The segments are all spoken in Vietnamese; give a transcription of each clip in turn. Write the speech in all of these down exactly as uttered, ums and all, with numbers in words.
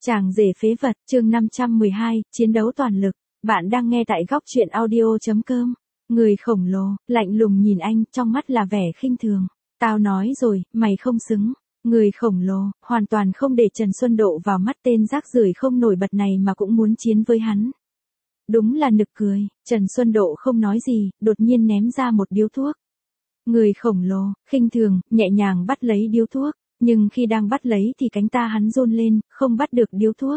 Chàng rể phế vật, chương năm trăm mười hai, chiến đấu toàn lực. Bạn đang nghe tại góc truyện audio chấm com. Người khổng lồ, lạnh lùng nhìn anh, trong mắt là vẻ khinh thường. Tao nói rồi, mày không xứng. Người khổng lồ, hoàn toàn không để Trần Xuân Độ vào mắt, tên rác rưởi không nổi bật này mà cũng muốn chiến với hắn. Đúng là nực cười, Trần Xuân Độ không nói gì, đột nhiên ném ra một điếu thuốc. Người khổng lồ, khinh thường, nhẹ nhàng bắt lấy điếu thuốc. Nhưng khi đang bắt lấy thì cánh ta hắn run lên, không bắt được điếu thuốc.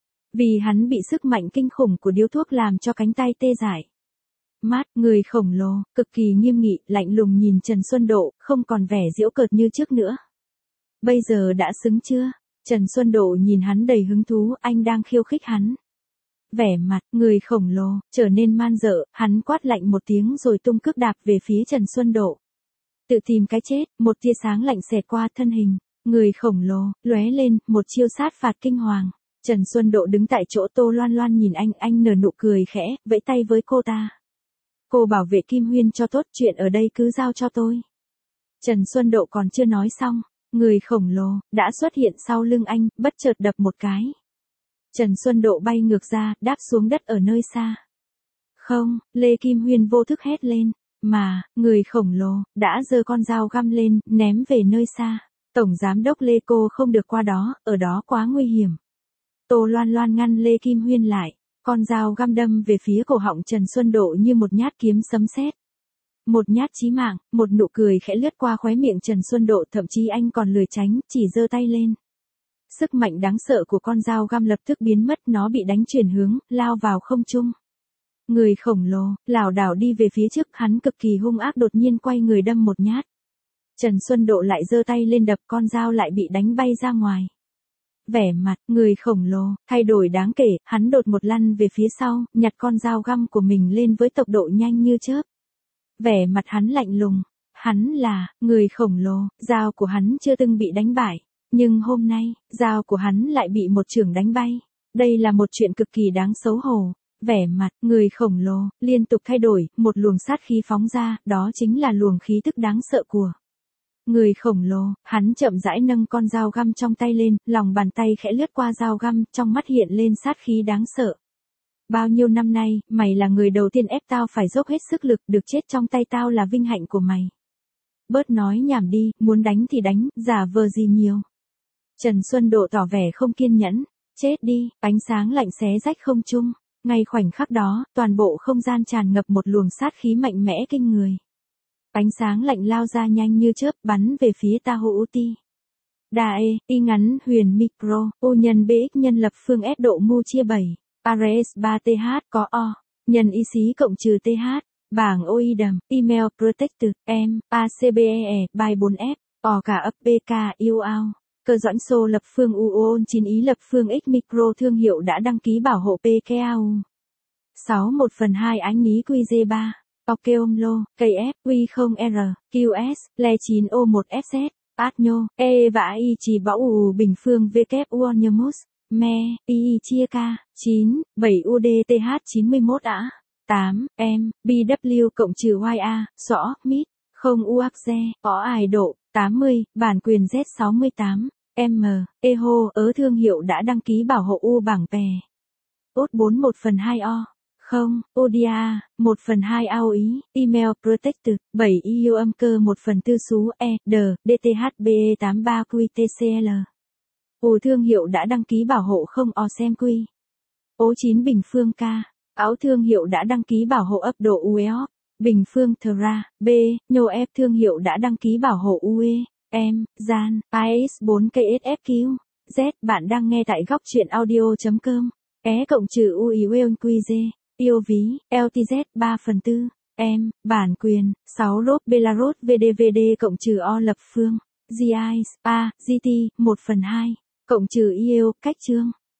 Vì hắn bị sức mạnh kinh khủng của điếu thuốc làm cho cánh tay tê dại. Mát, người khổng lồ, cực kỳ nghiêm nghị, lạnh lùng nhìn Trần Xuân Độ, không còn vẻ giễu cợt như trước nữa. Bây giờ đã xứng chưa? Trần Xuân Độ nhìn hắn đầy hứng thú, anh đang khiêu khích hắn. Vẻ mặt, người khổng lồ, trở nên man dợ, hắn quát lạnh một tiếng rồi tung cước đạp về phía Trần Xuân Độ. Tự tìm cái chết, một tia sáng lạnh xẹt qua thân hình. Người khổng lồ, lóe lên, một chiêu sát phạt kinh hoàng. Trần Xuân Độ đứng tại chỗ, Tô Loan Loan nhìn anh, anh nở nụ cười khẽ, vẫy tay với cô ta. Cô bảo vệ Kim Huyên cho tốt, chuyện ở đây cứ giao cho tôi. Trần Xuân Độ còn chưa nói xong, người khổng lồ, đã xuất hiện sau lưng anh, bất chợt đập một cái. Trần Xuân Độ bay ngược ra, đáp xuống đất ở nơi xa. Không, Lê Kim Huyên vô thức hét lên. Mà, người khổng lồ, đã giơ con dao găm lên, ném về nơi xa. Tổng giám đốc Lê, cô không được qua đó, ở đó quá nguy hiểm. Tô Loan Loan ngăn Lê Kim Huyên lại, con dao găm đâm về phía cổ họng Trần Xuân Độ như một nhát kiếm sấm sét. Một nhát chí mạng, một nụ cười khẽ lướt qua khóe miệng Trần Xuân Độ, thậm chí anh còn lười tránh, chỉ giơ tay lên. Sức mạnh đáng sợ của con dao găm lập tức biến mất, nó bị đánh chuyển hướng, lao vào không trung. Người khổng lồ, lảo đảo đi về phía trước, hắn cực kỳ hung ác, đột nhiên quay người đâm một nhát. Trần Xuân Độ lại giơ tay lên đập, con dao lại bị đánh bay ra ngoài. Vẻ mặt, người khổng lồ, thay đổi đáng kể, hắn đột một lăn về phía sau, nhặt con dao găm của mình lên với tốc độ nhanh như chớp. Vẻ mặt hắn lạnh lùng, hắn là, người khổng lồ, dao của hắn chưa từng bị đánh bại. Nhưng hôm nay, dao của hắn lại bị một chưởng đánh bay. Đây là một chuyện cực kỳ đáng xấu hổ. Vẻ mặt, người khổng lồ, liên tục thay đổi, một luồng sát khí phóng ra, đó chính là luồng khí tức đáng sợ của người khổng lồ. Hắn chậm rãi nâng con dao găm trong tay lên, lòng bàn tay khẽ lướt qua dao găm, trong mắt hiện lên sát khí đáng sợ. Bao nhiêu năm nay, mày là người đầu tiên ép tao phải dốc hết sức lực, được chết trong tay tao là vinh hạnh của mày. Bớt nói nhảm đi, muốn đánh thì đánh, giả vờ gì nhiều. Trần Xuân Độ tỏ vẻ không kiên nhẫn, chết đi, ánh sáng lạnh xé rách không trung. Ngay khoảnh khắc đó, toàn bộ không gian tràn ngập một luồng sát khí mạnh mẽ kinh người. Ánh sáng lạnh lao ra nhanh như chớp, bắn về phía Tahuti. Đa E, Y ngắn huyền micro, U nhân bê ích nhân lập phương S độ mu chia bảy, R S ba T H có O, nhân Y xí cộng trừ T H, bảng O I đầm, email protected, M, A C B E E, by bốn F, O cả ấp B K yêu ao. Cơ doãn xô lập phương U O chín ý lập phương X micro thương hiệu đã đăng ký bảo hộ P K A U. sáu một phần hai ánh ní Q J ba. Okeomlo, K F, Q không R, Q S, Le chín O một F Z, Atnyo, E và I chỉ bảo U bình phương W Uonyamus, Me, I chia K, chín, bảy U D T H chín mươi mốt A, tám, M, B W cộng trừ Y A, Xỏ, Mít, không U Ác Ze, có ai độ, tám mươi, bản quyền Z sáu mươi tám, M, Eho, ớ thương hiệu đã đăng ký bảo hộ U bảng pè. Ốt bốn một phần hai O. Không, Odia, một phần hai ao ý, email protected, bảy yêu âm cơ một phần tư số E, D, D T H B E tám ba Q T C L. U thương hiệu đã đăng ký bảo hộ không O xem Q. Ố chín bình phương K. Áo thương hiệu đã đăng ký bảo hộ ấp độ U E O. Bình phương Thra, B, Nhô F thương hiệu đã đăng ký bảo hộ U E, M, Gian, I S bốn K S F Q. Z, bạn đang nghe tại góc truyện audio chấm com. E cộng trừ U I Q J. Yêu ví, L T Z ba phần tư, M, bản quyền, sáu rốt Belarus V D V D cộng trừ O lập phương, G I S, A, G T, một phần hai, cộng trừ I E O, cách chương.